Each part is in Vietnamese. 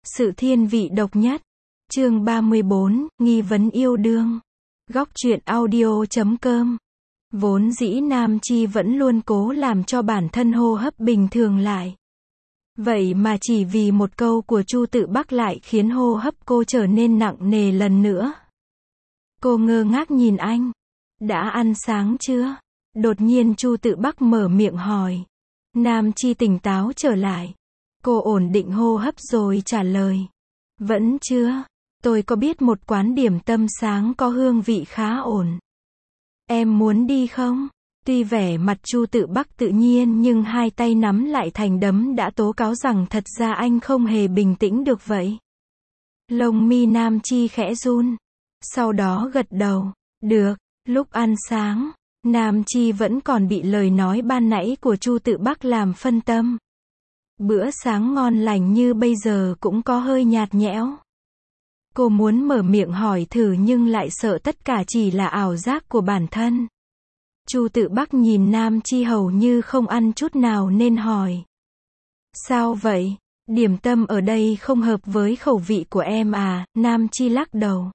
Sự thiên vị độc nhất. Chương 34, nghi vấn yêu đương. Góc truyện audio.com. Vốn dĩ Nam Chi vẫn luôn cố làm cho bản thân hô hấp bình thường lại. Vậy mà chỉ vì một câu của Chu Tự Bắc lại khiến hô hấp cô trở nên nặng nề lần nữa. Cô ngơ ngác nhìn anh. Đã ăn sáng chưa? Đột nhiên Chu Tự Bắc mở miệng hỏi. Nam Chi tỉnh táo trở lại. Cô ổn định hô hấp rồi trả lời. Vẫn chưa. Tôi có biết một quán điểm tâm sáng có hương vị khá ổn. Em muốn đi không? Tuy vẻ mặt Chu Tự Bắc tự nhiên nhưng hai tay nắm lại thành đấm đã tố cáo rằng thật ra anh không hề bình tĩnh được vậy. Lông mi Nam Chi khẽ run. Sau đó gật đầu. Được. Lúc ăn sáng, Nam Chi vẫn còn bị lời nói ban nãy của Chu Tự Bắc làm phân tâm. Bữa sáng ngon lành như bây giờ cũng có hơi nhạt nhẽo. Cô muốn mở miệng hỏi thử nhưng lại sợ tất cả chỉ là ảo giác của bản thân. Chu Tự Bắc nhìn Nam Chi hầu như không ăn chút nào nên hỏi. Sao vậy? Điểm tâm ở đây không hợp với khẩu vị của em à? Nam Chi lắc đầu.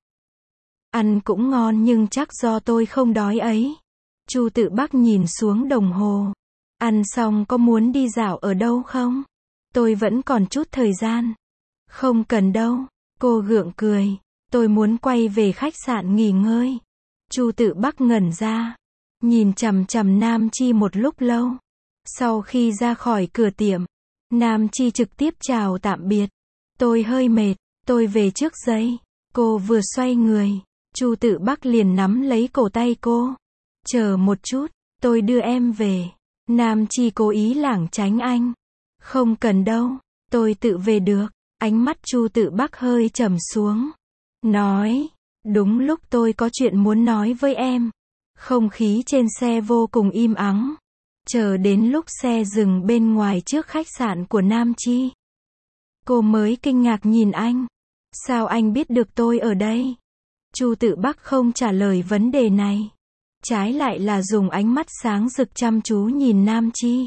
Ăn cũng ngon nhưng chắc do tôi không đói ấy. Chu Tự Bắc nhìn xuống đồng hồ. Ăn xong có muốn đi dạo ở đâu không? Tôi vẫn còn chút thời gian. Không cần đâu. Cô gượng cười. Tôi muốn quay về khách sạn nghỉ ngơi. Chu Tự Bắc ngẩn ra. Nhìn chằm chằm Nam Chi một lúc lâu. Sau khi ra khỏi cửa tiệm, Nam Chi trực tiếp chào tạm biệt. Tôi hơi mệt. Tôi về trước giây. Cô vừa xoay người. Chu Tự Bắc liền nắm lấy cổ tay cô. Chờ một chút. Tôi đưa em về. Nam Chi cố ý lảng tránh anh. Không cần đâu. Tôi tự về được. Ánh mắt Chu Tự Bắc hơi trầm xuống. Nói. Đúng lúc tôi có chuyện muốn nói với em. Không khí trên xe vô cùng im ắng. Chờ đến lúc xe dừng bên ngoài trước khách sạn của Nam Chi. Cô mới kinh ngạc nhìn anh. Sao anh biết được tôi ở đây? Chu Tự Bắc không trả lời vấn đề này. Trái lại là dùng ánh mắt sáng rực chăm chú nhìn Nam Chi.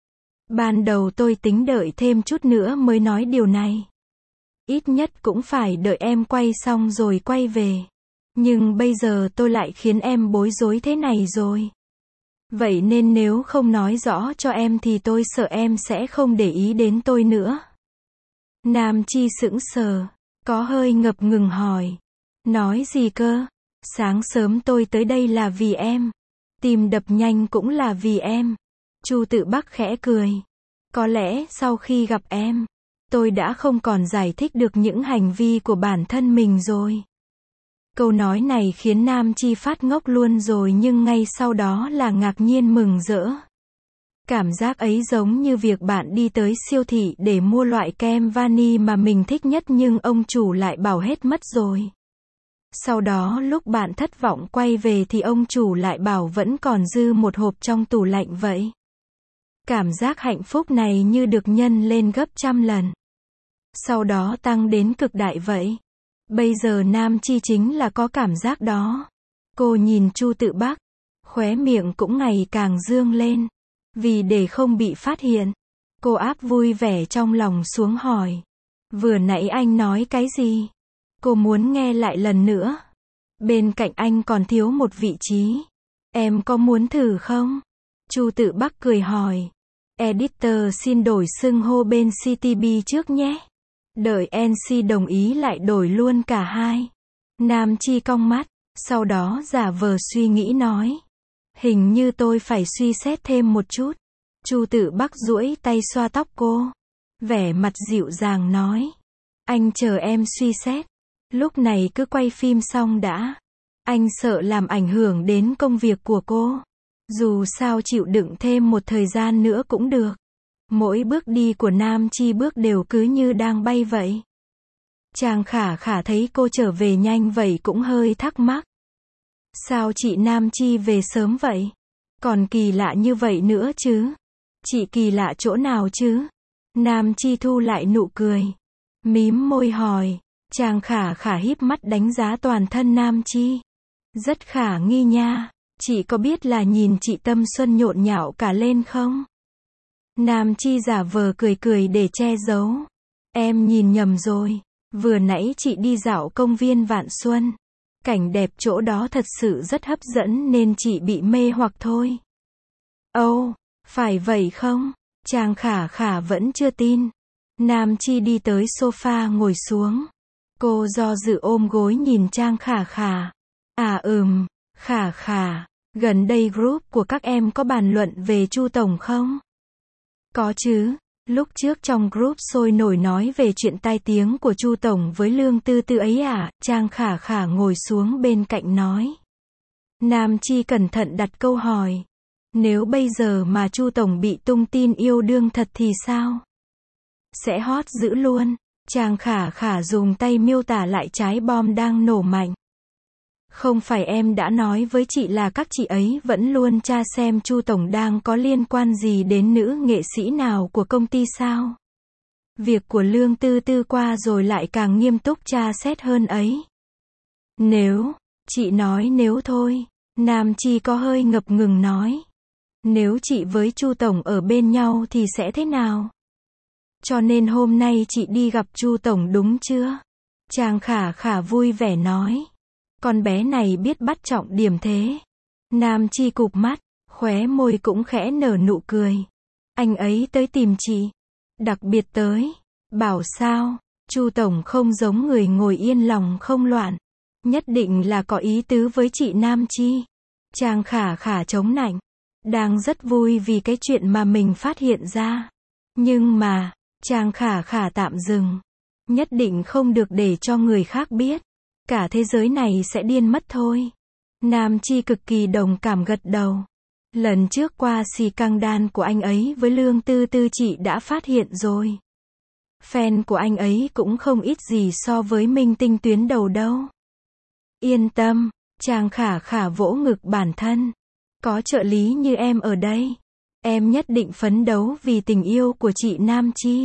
Ban đầu tôi tính đợi thêm chút nữa mới nói điều này. Ít nhất cũng phải đợi em quay xong rồi quay về. Nhưng bây giờ tôi lại khiến em bối rối thế này rồi. Vậy nên nếu không nói rõ cho em thì tôi sợ em sẽ không để ý đến tôi nữa. Nam Chi sững sờ, có hơi ngập ngừng hỏi. Nói gì cơ? Sáng sớm tôi tới đây là vì em. Tim đập nhanh cũng là vì em. Chu Tự Bắc khẽ cười. Có lẽ sau khi gặp em, tôi đã không còn giải thích được những hành vi của bản thân mình rồi. Câu nói này khiến Nam Chi phát ngốc luôn rồi nhưng ngay sau đó là ngạc nhiên mừng rỡ. Cảm giác ấy giống như việc bạn đi tới siêu thị để mua loại kem vani mà mình thích nhất nhưng ông chủ lại bảo hết mất rồi. Sau đó lúc bạn thất vọng quay về thì ông chủ lại bảo vẫn còn dư một hộp trong tủ lạnh vậy. Cảm giác hạnh phúc này như được nhân lên gấp trăm lần. Sau đó tăng đến cực đại vậy. Bây giờ Nam Chi chính là có cảm giác đó. Cô nhìn Chu Tự Bắc. Khóe miệng cũng ngày càng dương lên. Vì để không bị phát hiện. Cô áp vui vẻ trong lòng xuống hỏi. Vừa nãy anh nói cái gì? Cô muốn nghe lại lần nữa. Bên cạnh anh còn thiếu một vị trí. Em có muốn thử không? Chu Tự Bắc cười hỏi. Editor xin đổi xưng hô bên CTB trước nhé. Đợi NC đồng ý lại đổi luôn cả hai. Nam Chi cong mắt. Sau đó giả vờ suy nghĩ nói. Hình như tôi phải suy xét thêm một chút. Chu Tự Bắc duỗi tay xoa tóc cô. Vẻ mặt dịu dàng nói. Anh chờ em suy xét. Lúc này cứ quay phim xong đã. Anh sợ làm ảnh hưởng đến công việc của cô. Dù sao chịu đựng thêm một thời gian nữa cũng được. Mỗi bước đi của Nam Chi bước đều cứ như đang bay vậy. Chàng Khả Khả thấy cô trở về nhanh vậy cũng hơi thắc mắc. Sao chị Nam Chi về sớm vậy? Còn kỳ lạ như vậy nữa chứ? Chị kỳ lạ chỗ nào chứ? Nam Chi thu lại nụ cười. Mím môi hỏi. Chàng Khả Khả híp mắt đánh giá toàn thân Nam Chi. Rất khả nghi nha. Chị có biết là nhìn chị tâm xuân nhộn nhạo cả lên không? Nam Chi giả vờ cười cười để che giấu. Em nhìn nhầm rồi. Vừa nãy chị đi dạo công viên Vạn Xuân. Cảnh đẹp chỗ đó thật sự rất hấp dẫn nên chị bị mê hoặc thôi. Ồ, phải vậy không? Trang Khả Khả vẫn chưa tin. Nam Chi đi tới sofa ngồi xuống. Cô do dự ôm gối nhìn Trang Khả Khả. Khả Khả, gần đây group của các em có bàn luận về Chu Tổng không? Có chứ, lúc trước trong group sôi nổi nói về chuyện tai tiếng của Chu Tổng với Lương Tư Tư ấy à, Trang Khả Khả ngồi xuống bên cạnh nói. Nam Chi cẩn thận đặt câu hỏi. Nếu bây giờ mà Chu Tổng bị tung tin yêu đương thật thì sao? Sẽ hot dữ luôn. Trang Khả Khả dùng tay miêu tả lại trái bom đang nổ mạnh. Không phải em đã nói với chị là các chị ấy vẫn luôn tra xem Chu Tổng đang có liên quan gì đến nữ nghệ sĩ nào của công ty sao? Việc của Lương Tư Tư qua rồi lại càng nghiêm túc tra xét hơn ấy. Nếu, chị nói nếu thôi, Nam Chi có hơi ngập ngừng nói. Nếu chị với Chu Tổng ở bên nhau thì sẽ thế nào? Cho nên hôm nay chị đi gặp Chu Tổng đúng chưa? Trang Khả Khả vui vẻ nói. Con bé này biết bắt trọng điểm thế. Nam Chi cụp mắt, khóe môi cũng khẽ nở nụ cười. Anh ấy tới tìm chị. Đặc biệt tới. Bảo sao? Chu Tổng không giống người ngồi yên lòng không loạn. Nhất định là có ý tứ với chị Nam Chi. Trang Khả Khả chống nạnh. Đang rất vui vì cái chuyện mà mình phát hiện ra. Nhưng mà, Trang Khả Khả tạm dừng. Nhất định không được để cho người khác biết. Cả thế giới này sẽ điên mất thôi. Nam Chi cực kỳ đồng cảm gật đầu. Lần trước qua xì căng đan của anh ấy với Lương Tư Tư chị đã phát hiện rồi. Fan của anh ấy cũng không ít gì so với minh tinh tuyến đầu đâu. Yên tâm, Trang Khả Khả vỗ ngực bản thân. Có trợ lý như em ở đây. Em nhất định phấn đấu vì tình yêu của chị Nam Chi.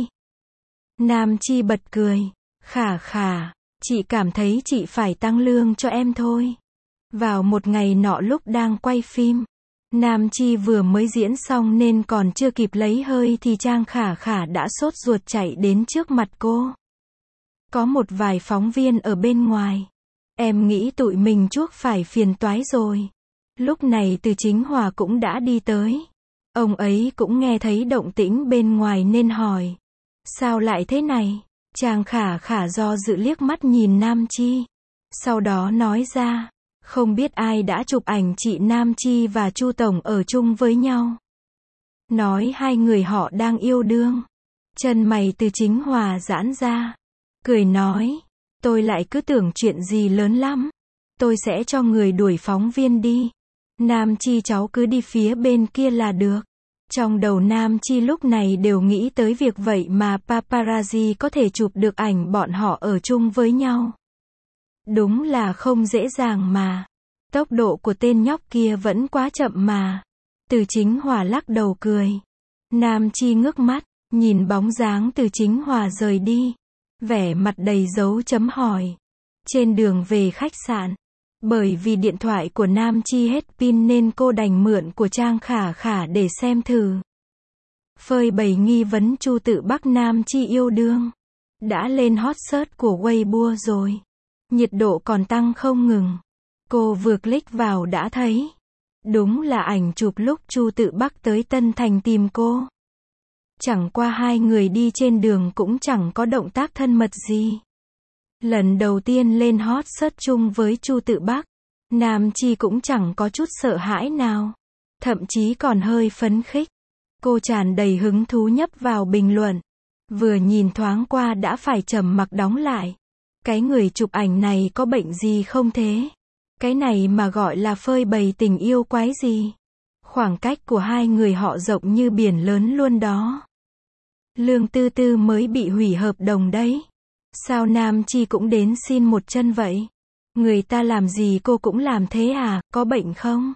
Nam Chi bật cười. Khả Khả, chị cảm thấy chị phải tăng lương cho em thôi. Vào một ngày nọ lúc đang quay phim, Nam Chi vừa mới diễn xong nên còn chưa kịp lấy hơi thì Trang Khả Khả đã sốt ruột chạy đến trước mặt cô. Có một vài phóng viên ở bên ngoài. Em nghĩ tụi mình chuốc phải phiền toái rồi. Lúc này Từ Chính Hòa cũng đã đi tới. Ông ấy cũng nghe thấy động tĩnh bên ngoài nên hỏi. Sao lại thế này? Trang Khả Khả do dự liếc mắt nhìn Nam Chi. Sau đó nói ra. Không biết ai đã chụp ảnh chị Nam Chi và Chu Tổng ở chung với nhau. Nói hai người họ đang yêu đương. Chân mày Từ Chính Hòa giãn ra. Cười nói. Tôi lại cứ tưởng chuyện gì lớn lắm. Tôi sẽ cho người đuổi phóng viên đi. Nam Chi cháu cứ đi phía bên kia là được. Trong đầu Nam Chi lúc này đều nghĩ tới việc vậy mà paparazzi có thể chụp được ảnh bọn họ ở chung với nhau. Đúng là không dễ dàng mà. Tốc độ của tên nhóc kia vẫn quá chậm mà. Từ Chính Hòa lắc đầu cười. Nam Chi ngước mắt, nhìn bóng dáng Từ Chính Hòa rời đi. Vẻ mặt đầy dấu chấm hỏi. Trên đường về khách sạn. Bởi vì điện thoại của Nam Chi hết pin nên cô đành mượn của Trang Khả Khả để xem thử. Phơi bày nghi vấn Chu Tự Bắc Nam Chi yêu đương. Đã lên hot search của Weibo rồi. Nhiệt độ còn tăng không ngừng. Cô vừa click vào đã thấy. Đúng là ảnh chụp lúc Chu Tự Bắc tới Tân Thành tìm cô. Chẳng qua hai người đi trên đường cũng chẳng có động tác thân mật gì. Lần đầu tiên lên hot search chung với Chu Tự Bắc, Nam Chi cũng chẳng có chút sợ hãi nào. Thậm chí còn hơi phấn khích. Cô tràn đầy hứng thú nhấp vào bình luận. Vừa nhìn thoáng qua đã phải trầm mặc đóng lại. Cái người chụp ảnh này có bệnh gì không thế? Cái này mà gọi là phơi bày tình yêu quái gì? Khoảng cách của hai người họ rộng như biển lớn luôn đó. Lương Tư Tư mới bị hủy hợp đồng đấy. Sao Nam Chi cũng đến xin một chân vậy? Người ta làm gì cô cũng làm thế à, có bệnh không?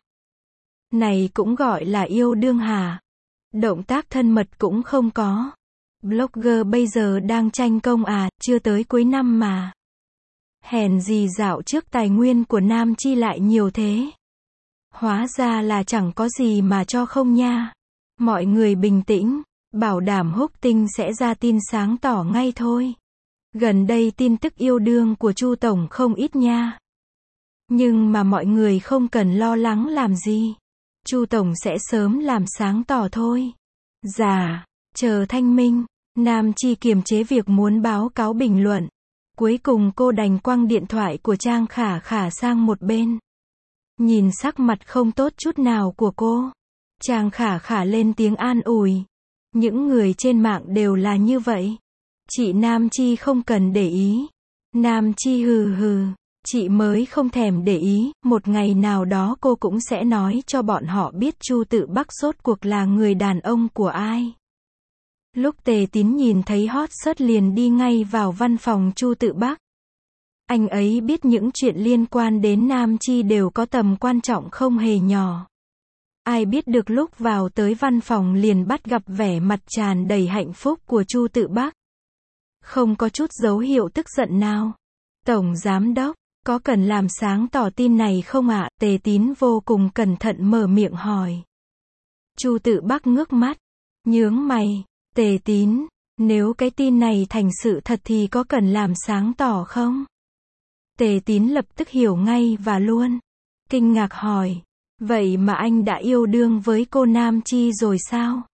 Này cũng gọi là yêu đương hả? Động tác thân mật cũng không có. Blogger bây giờ đang tranh công à, chưa tới cuối năm mà. Hèn gì dạo trước tài nguyên của Nam Chi lại nhiều thế. Hóa ra là chẳng có gì mà cho không nha. Mọi người bình tĩnh. Bảo đảm Húc Tinh sẽ ra tin sáng tỏ ngay thôi. Gần đây tin tức yêu đương của Chu tổng không ít nha. Nhưng mà mọi người không cần lo lắng làm gì. Chu tổng sẽ sớm làm sáng tỏ thôi. Dạ, chờ thanh minh. Nam Chi kiềm chế việc muốn báo cáo bình luận. Cuối cùng cô đành quăng điện thoại của Trang Khả Khả sang một bên. Nhìn sắc mặt không tốt chút nào của cô, Trang Khả Khả lên tiếng an ủi. Những người trên mạng đều là như vậy. Chị Nam Chi không cần để ý. Nam Chi hừ hừ. Chị mới không thèm để ý, một ngày nào đó cô cũng sẽ nói cho bọn họ biết Chu Tự Bắc rốt cuộc là người đàn ông của ai. Lúc Tề Tín nhìn thấy hot search liền đi ngay vào văn phòng Chu Tự Bắc. Anh ấy biết những chuyện liên quan đến Nam Chi đều có tầm quan trọng không hề nhỏ. Ai biết được lúc vào tới văn phòng liền bắt gặp vẻ mặt tràn đầy hạnh phúc của Chu Tự Bắc. Không có chút dấu hiệu tức giận nào. Tổng Giám đốc, có cần làm sáng tỏ tin này không ạ? Tề Tín vô cùng cẩn thận mở miệng hỏi. Chu Tự Bắc ngước mắt, nhướng mày. Tề Tín, nếu cái tin này thành sự thật thì có cần làm sáng tỏ không? Tề Tín lập tức hiểu ngay và luôn kinh ngạc hỏi. Vậy mà anh đã yêu đương với cô Nam Chi rồi sao?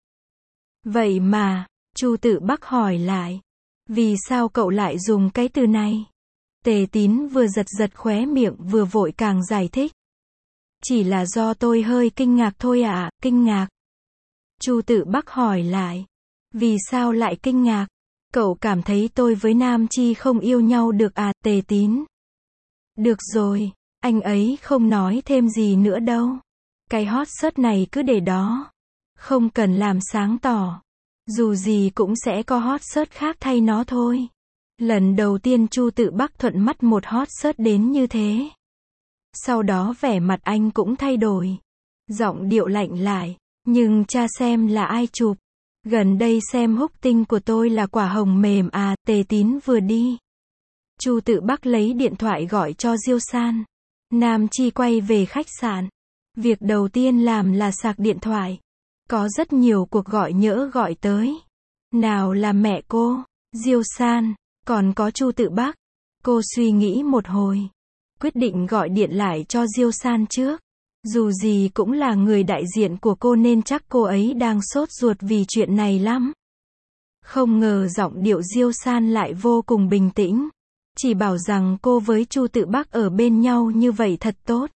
Vậy mà, Chu Tự Bắc hỏi lại. Vì sao cậu lại dùng cái từ này? Tề Tín vừa giật giật khóe miệng vừa vội càng giải thích. Chỉ là do tôi hơi kinh ngạc thôi ạ. Kinh ngạc. Chu Tự Bắc hỏi lại. Vì sao lại kinh ngạc? Cậu cảm thấy tôi với Nam Chi không yêu nhau được à? Tề Tín. Được rồi, anh ấy không nói thêm gì nữa đâu. Cái hot search này cứ để đó. Không cần làm sáng tỏ. Dù gì cũng sẽ có hot search khác thay nó thôi. Lần đầu tiên Chu Tự Bắc thuận mắt một hot search đến như thế. Sau đó vẻ mặt anh cũng thay đổi. Giọng điệu lạnh lại. Nhưng cha xem là ai chụp. Gần đây xem Húc Tinh của tôi là quả hồng mềm à? Tề Tín vừa đi. Chu Tự Bắc lấy điện thoại gọi cho Diêu San. Nam Chi quay về khách sạn. Việc đầu tiên làm là sạc điện thoại. Có rất nhiều cuộc gọi nhỡ gọi tới. Nào là mẹ cô, Diêu San, còn có Chu Tự Bắc. Cô suy nghĩ một hồi. Quyết định gọi điện lại cho Diêu San trước. Dù gì cũng là người đại diện của cô nên chắc cô ấy đang sốt ruột vì chuyện này lắm. Không ngờ giọng điệu Diêu San lại vô cùng bình tĩnh. Chỉ bảo rằng cô với Chu Tự Bắc ở bên nhau như vậy thật tốt.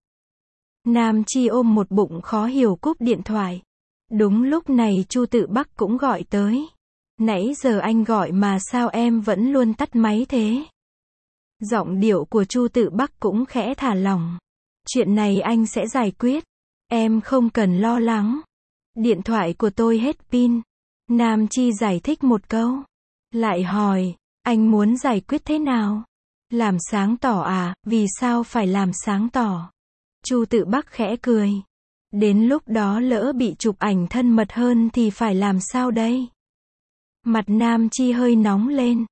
Nam Chi ôm một bụng khó hiểu cúp điện thoại. Đúng lúc này Chu Tự Bắc cũng gọi tới. Nãy giờ anh gọi mà sao em vẫn luôn tắt máy thế? Giọng điệu của Chu Tự Bắc cũng khẽ thả lỏng. Chuyện này anh sẽ giải quyết. Em không cần lo lắng. Điện thoại của tôi hết pin. Nam Chi giải thích một câu. Lại hỏi, anh muốn giải quyết thế nào? Làm sáng tỏ à? Vì sao phải làm sáng tỏ? Chu Tự Bắc khẽ cười. Đến lúc đó lỡ bị chụp ảnh thân mật hơn thì phải làm sao đây? Mặt Nam Chi hơi nóng lên.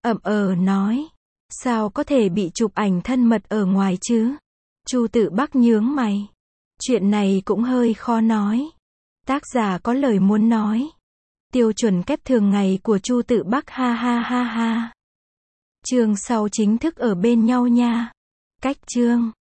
Nói. Sao có thể bị chụp ảnh thân mật ở ngoài chứ? Chu Tự Bắc nhướng mày. Chuyện này cũng hơi khó nói. Tác giả có lời muốn nói. Tiêu chuẩn kép thường ngày của Chu Tự Bắc ha ha ha ha. Chương sau chính thức ở bên nhau nha. Cách chương